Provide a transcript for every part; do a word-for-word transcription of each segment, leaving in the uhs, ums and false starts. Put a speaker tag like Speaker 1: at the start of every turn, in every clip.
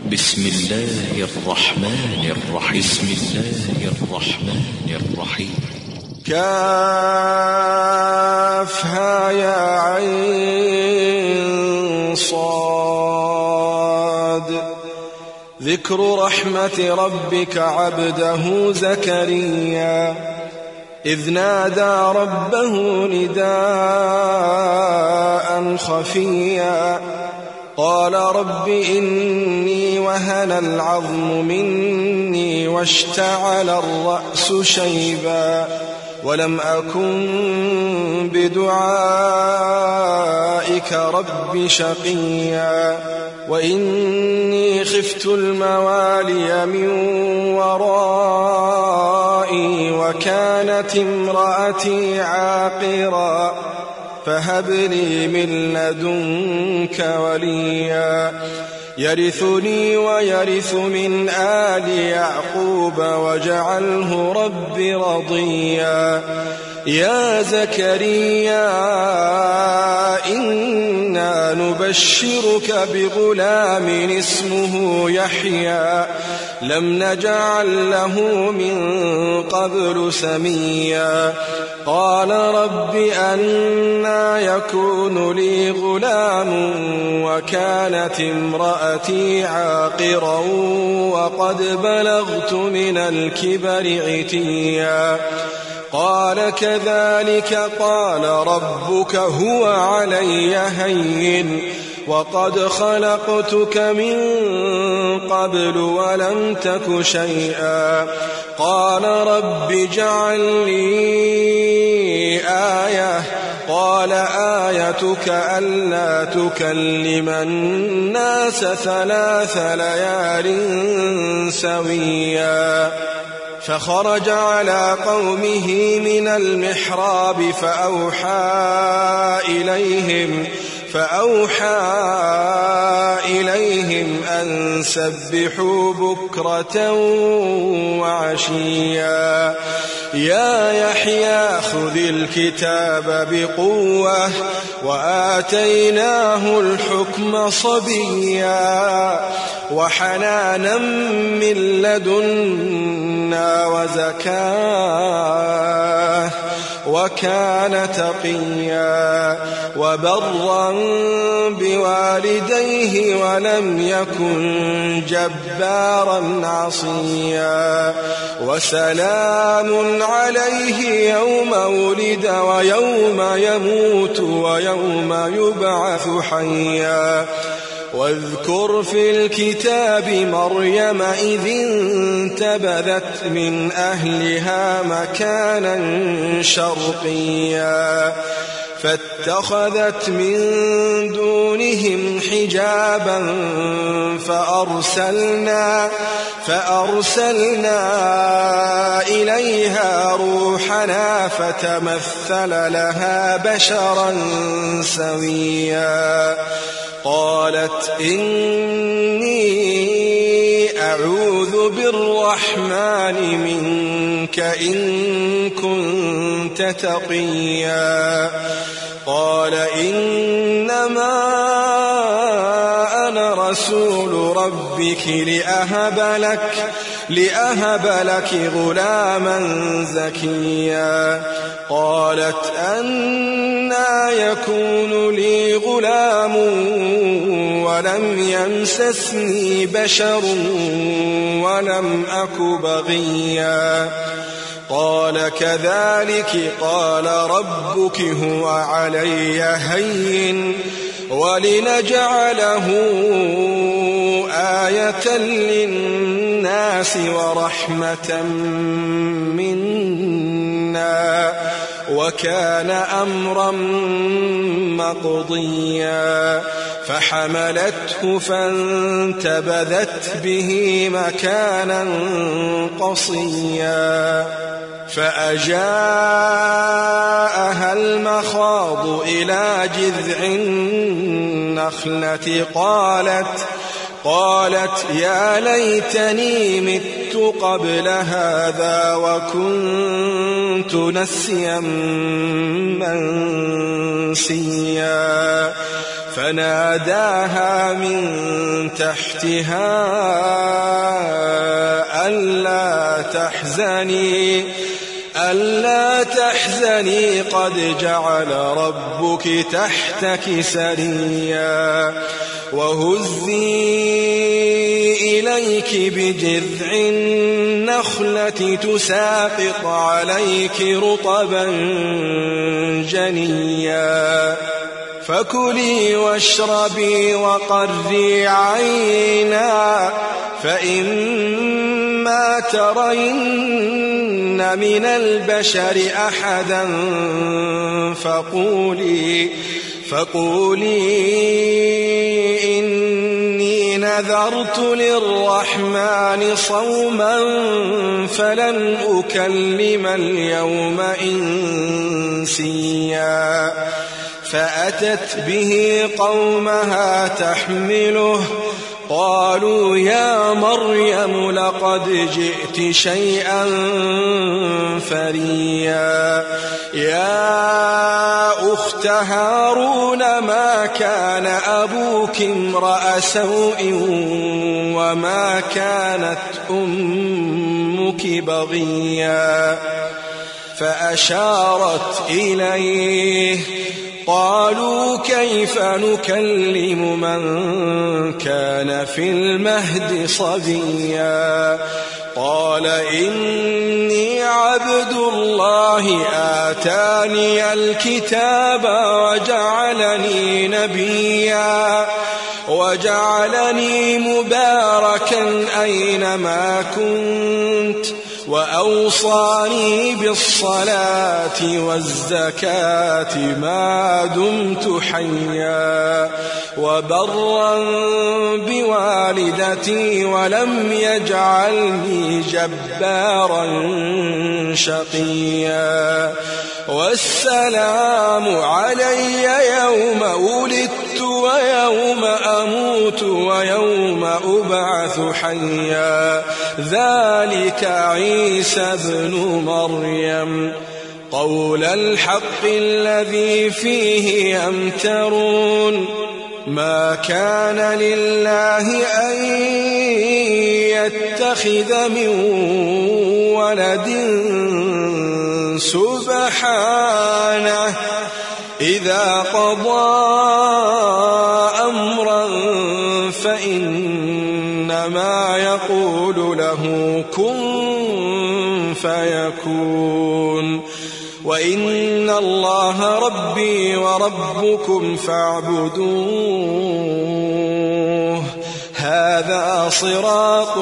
Speaker 1: بسم الله الرحمن الرحيم بسم الله الرحمن الرحيم
Speaker 2: كافها يا عين صاد ذكر رحمة ربك عبده زكريا إذ نادى ربه نداء خفيا قال رب إني وهن العظم مني واشتعل الرأس شيبا ولم أكن بدعائك رب شقيا وإني خفت الموالي من ورائي وكانت امرأتي عاقرا فهب لي من لدنك وليا يرثني ويرث من آل يعقوب واجعله رب رضيا يا زكريا إنا نبشرك بغلام اسمه يحيى لم نجعل له من قبل سميا قال رب أنى يكون لي غلام وكانت امرأتي عاقرا وقد بلغت من الكبر عتيا قال كذلك قال ربك هو علي هين وقد خلقتك من قبل ولم تك شيئا قال رب اجعل لي آية قال آيتك ألا تكلم الناس ثلاث ليال سويا فخرج على قومه من المحراب فأوحى إليهم فأوحى إليهم أن سبحوا بكرة وعشيا يا يحيى خذ الكتاب بقوة وآتيناه الحكم صبيا وحنانا من لدنا وزكاة وكان تقيا وبرا بوالديه ولم يكن جبارا عصيا وسلام عليه يوم ولد ويوم يموت ويوم يبعث حيا واذكر في الكتاب مريم إذ انتبذت من أهلها مكانا شرقيا فاتخذت من دونهم حجابا فأرسلنا, فأرسلنا إليها روحنا فتمثل لها بشرا سويا قالت إني أعوذ بالرحمن منك إن كنت تقيا قال إنما أنا رسول ربك لأهب لك, لأهب لك غلاما زكيا قالت أنى يكون لي غلام ولم يمسسني بشر ولم أك بغيا قال كذلك قال ربك هو علي هين ولنجعله آية للناس ورحمة منا وكان أمرا مقضيا فحملته فانتبذت به مكانا قصيا فأجاءها المخاض إلى جذع النخلة قالت قالت يا ليتني مت قبل هذا وكنت نسيا منسيا فناداها من تحتها ألا تحزني ألا تحزني قد جعل ربك تحتك سريا وهزي إليك بجذع النخلة تساقط عليك رطبا جنيا فكلي واشربي وقري عينا فإما ترين من البشر أحدا فقولي فقولي إني نذرت للرحمن صوما فلن أكلم اليوم إنسيا فأتت به قومها تحمله قالوا يا مريم لقد جئت شيئا فريا يا أخت هارون ما كان أبوك امرأ سوء وما كانت أمك بغيا فأشارت إليه قالوا كيف نكلم من كان في المهد صبيا قال إني عبد الله آتاني الكتاب وجعلني نبيا وجعلني مباركا أينما كنت وأوصاني بالصلاة والزكاة ما دمت حيا وبرا بوالدتي ولم يجعلني جبارا شقيا والسلام علي يوم ولدت ويوم أموت ويوم أبعث حيا ذلك عيسى ابن مريم قول الحق الذي فيه يمترون ما كان لله أن يتخذ من ولد سبحانه إذا قضى أمرا فإنما يقول له كن فيكون وإن الله ربي وربكم فاعبدوه هذا صراط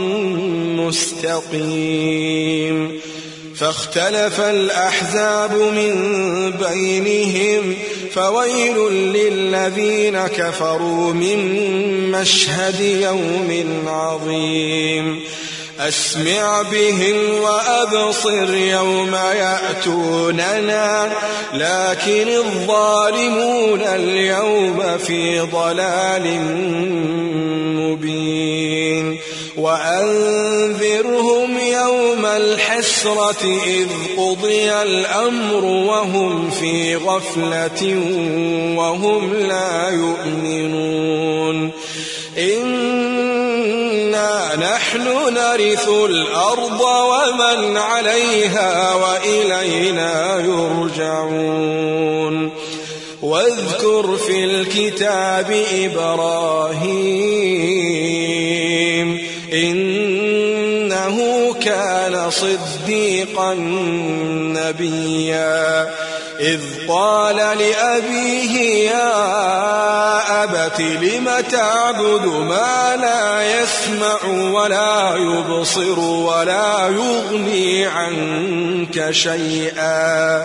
Speaker 2: مستقيم فاختلف الأحزاب من بينهم فويل للذين كفروا من مشهد يوم عظيم أسمع بهم وأبصر يوم يأتوننا لكن الظالمون اليوم في ضلال مبين وأنذرهم يوم الحسرة إذ قضي الأمر وهم في غفلة وهم لا يؤمنون إنا نحن نرث الأرض ومن عليها وإلينا يرجعون واذكر في الكتاب إبراهيم إنه كان صديقا نبيا إذ قال لأبيه يا أبت لم تعبد ما لا يسمع ولا يبصر ولا يغني عنك شيئا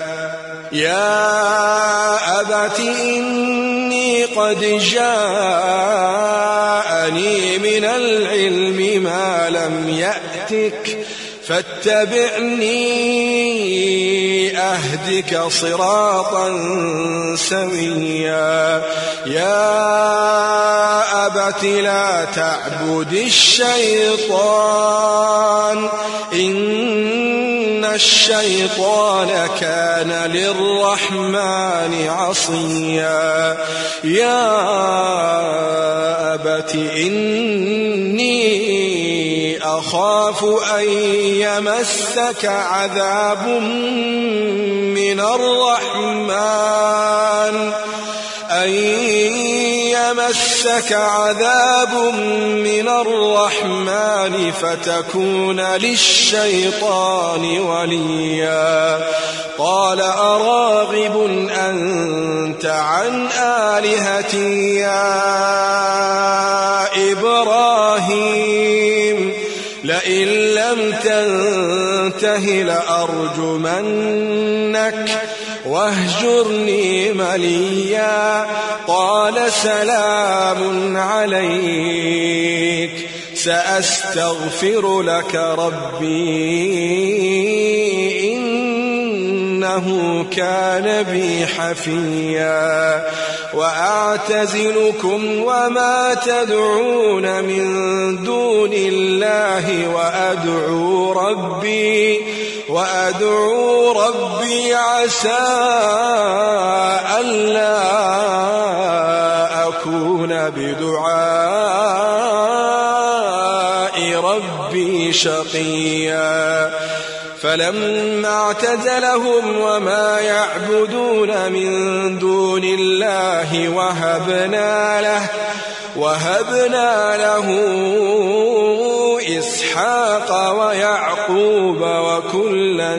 Speaker 2: يا أبت إني قد جاءني من العلم ما لم يأتك فاتبعني أهدك صراطا سويا يا أبت لا تعبد الشيطان إن الشيطان كان للرحمن عصيا يا أبت إني أخاف أن يمسك عذاب من الرحمن أن يمسك عذاب من الرحمن فتكون للشيطان وليا قال أراغب أنت عن آلهتي يا إبراهيم لئن لم تنته لأرجمنك واهجرني مليا قال سلام عليك سأستغفر لك ربي إنه كان بي حفيا وأعتزلكم وما تدعون من دون الله وأدعو ربي وأدعو ربي عسى ألا أكون بدعاء ربي شقيا فلما اعتزلهم وما يعبدون من دون الله وهبنا له وهبنا له إسحاق ويعقوب وكلا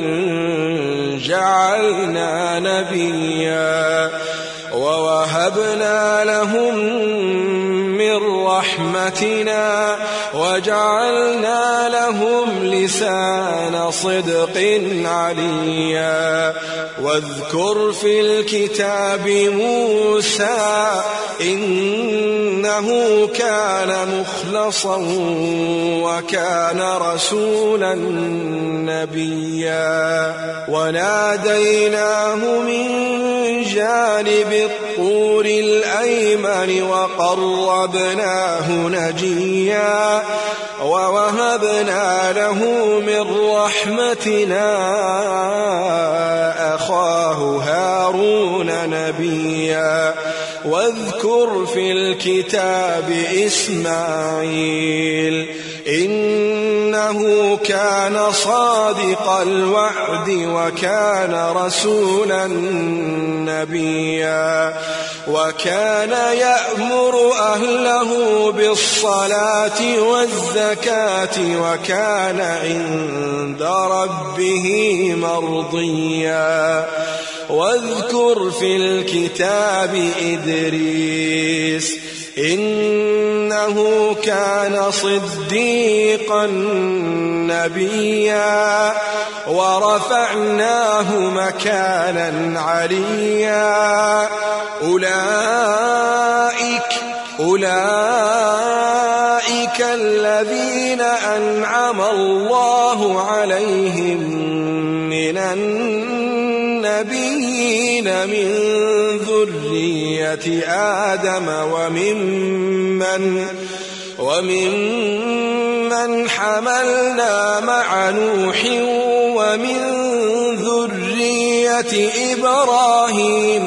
Speaker 2: جعلنا نبيا ووهبنا لهم من رحمتنا وجعلنا لهم لسان صدق عليا واذكر في الكتاب موسى إنه كان مخلصا وكان رسولا نبيا وناديناه من جانب الطور الأيمن وقربناه نجيا ووهبنا له من رحمتنا أخاه هارون نبيا واذكر في الكتاب إسماعيل إنه كان صادق الوعد وكان رسولا نبيا وكان يأمر أهله بالصلاة والزكاة وكان عند ربه مرضيا واذكر في الكتاب إدريس إنه كان صديقا نبيا ورفعناه مكانا عليا أولئك أولئك الذين أنعم الله عليهم من النبيين من ذرية آدم وممن وممن حملنا مع نوح ومن ذرية إبراهيم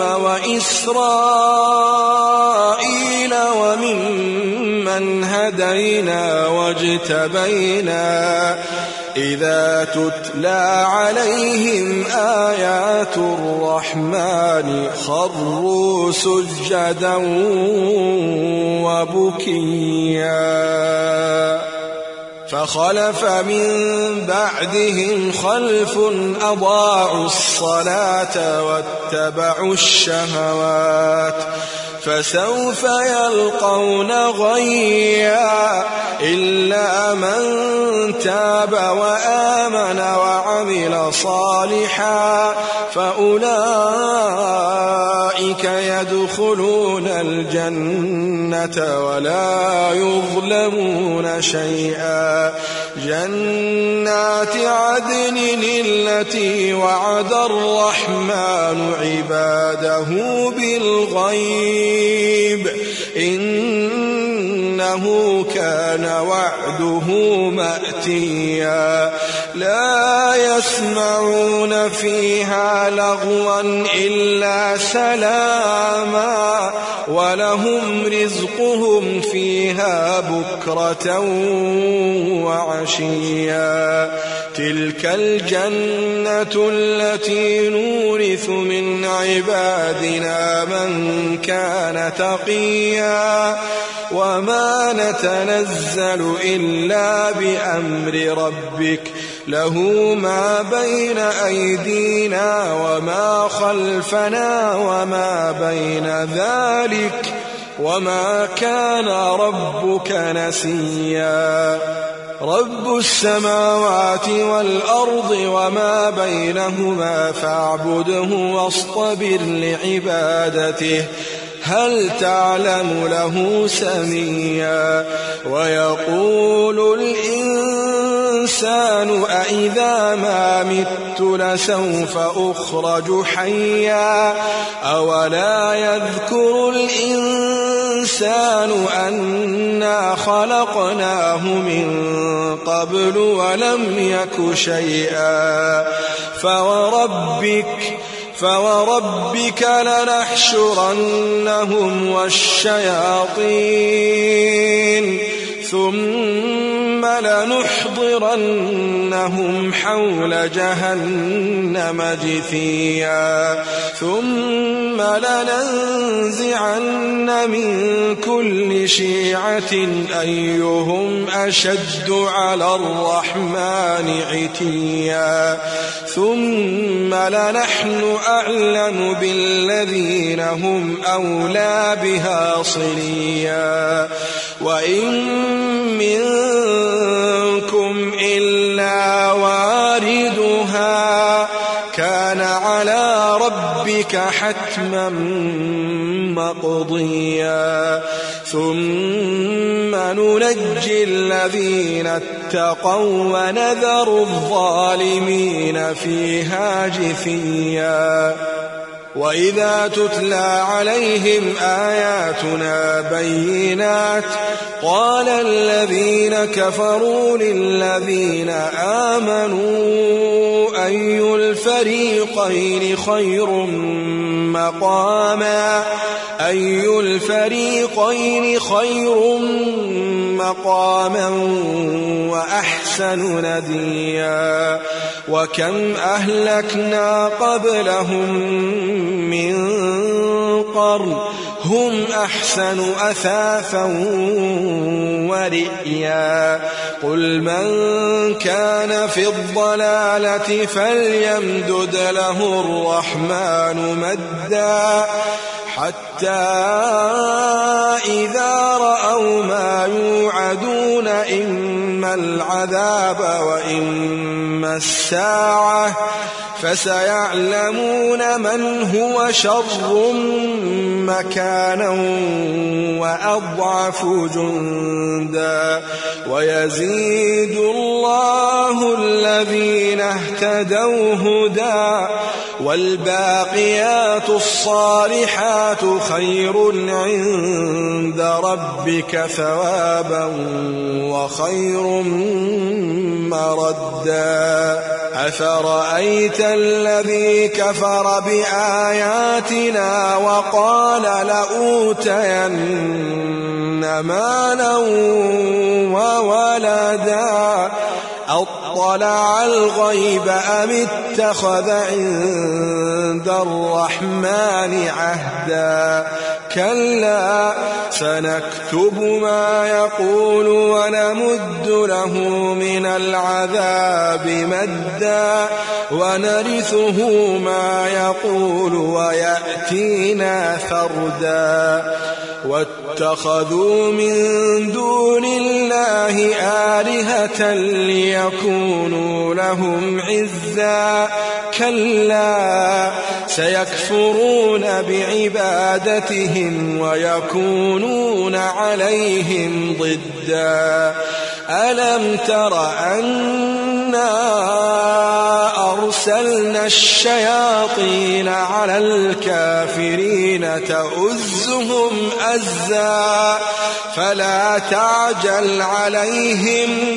Speaker 2: وإسرائيل وممن هدينا واجتبينا إذا تتلى عليهم آيات الرحمن خروا سجدا وبكيا فخلف من بعدهم خلف أضاعوا الصلاة واتبعوا الشهوات فسوف يلقون غيا إلا من تاب وآمن وعمل صالحا فأولئك يدخلون الجنة ولا يظلمون شيئا جنات عدن التي وعد الرحمن عباده بالغيب إنه إنه كان وعده مأتيا لا يسمعون فيها لغوا إلا سلاما ولهم رزقهم فيها بكرة وعشيا تلك الجنة التي نورث من عبادنا من كان تقيا وما نتنزل إلا بأمر ربك له ما بين أيدينا وما خلفنا وما بين ذلك وما كان ربك نسيا رب السماوات والأرض وما بينهما فاعبده واصطبر لعبادته هل تعلم له سميا ويقول الإنسان أإذا ما مت لسوف أخرج حيا أولا يذكر الإنسان أنا خلقناه من قبل ولم يك شيئا فوربك فوربك لنحشرنهم والشياطين ثم لنحضرنهم حول جهنم جثيا ثم لننزعن من كل شيعة أيهم أشد على الرحمن عتيا ثم لنحن أعلم بالذين هم أولى بها صليا وإن منكم إلا واردها كان على ربك حتما مقضيا ثم ننجي الذين اتقوا ونذر الظالمين فيها جثيا وإذا تتلى عليهم آياتنا بينات قال الذين كفروا للذين آمنوا أي الفريقين خير مقاما أي الفريقين خير مقاما وأحسن نديا وكم أهلكنا قبلهم من قرن هم أحسن أثاثا ورئيا قل من كان في الضلالة فليمدد له الرحمن مدا حتى إذا رأوا ما يوعدون إما العذاب وإما الساعة فسيعلمون من هو شر مكانا وأضعف جندا ويزيد الله الذين اهتدوا هدى والباقيات الصالحات خير عند ربك ثوابا وخير مردا أفرأيت الذي كفر بآياتنا وقال لأوتين مالا وولدا أطلع الغيب أم اتخذ عند الرحمن عهدا كلا سنكتب ما يقول ونمد له من العذاب مدا ونرثه ما يقول ويأتينا فردا واتخذوا من دون الله آلهة ليكونوا لهم عزا كلا سيكفرون بعبادتهم ويكونون عليهم ضدا ألم تر أنا أرسلنا وأرسلنا الشياطين على الكافرين تؤزهم أزا فلا تعجل عليهم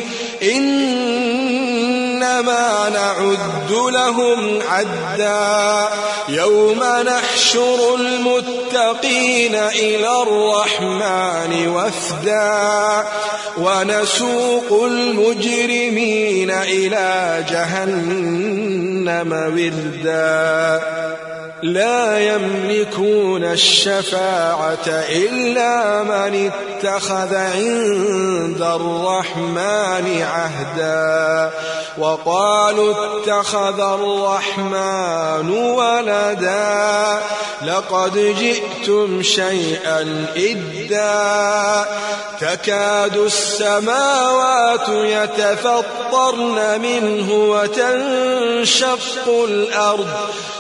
Speaker 2: إنما نعد لهم عدا يوم نحشر المتقين إلى الرحمن وفدا ونسوق المجرمين إلى جهنم وردا لا يملكون الشفاعة إلا من اتخذ عند الرحمن عهدا وقالوا اتخذ الرحمن ولدا لقد جئتم شيئا إدا تكاد السماوات يتفطرن منه وتنشق الأرض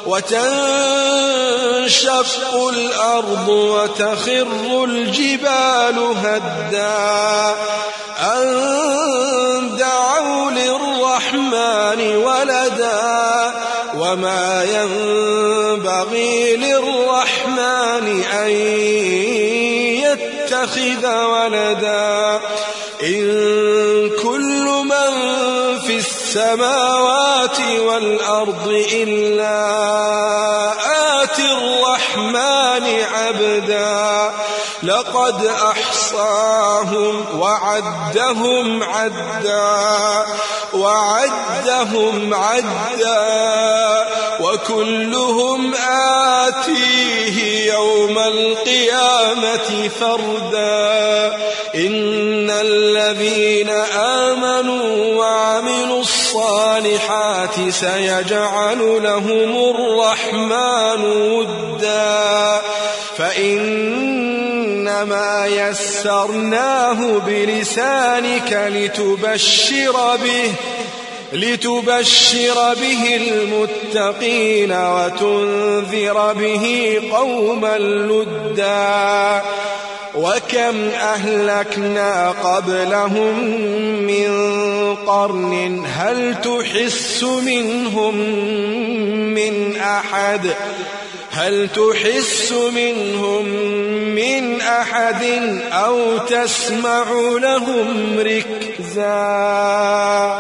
Speaker 2: وتنشق الأرض وتخر الجبال هدا أن دعوا للرحمن ولدا وما ينبغي للرحمن أن يتخذ ولدا إن كل من في السماوات والأرض إلا آتي الرحمن عبدا لقد أحصاهم وعدهم عدا وعدهم عدا وكلهم آتيه يوم القيامة فردا إن الذين آمنوا وعملوا الصالحات سيجعل لهم الرحمن ودا فإنما يسرناه بلسانك لتبشر به لتبشر به المتقين وتنذر به قوما لدا وكم أهلكنا قبلهم من قرن هل تحس منهم من أحد هل تحس منهم من أحد أو تسمع لهم ركزا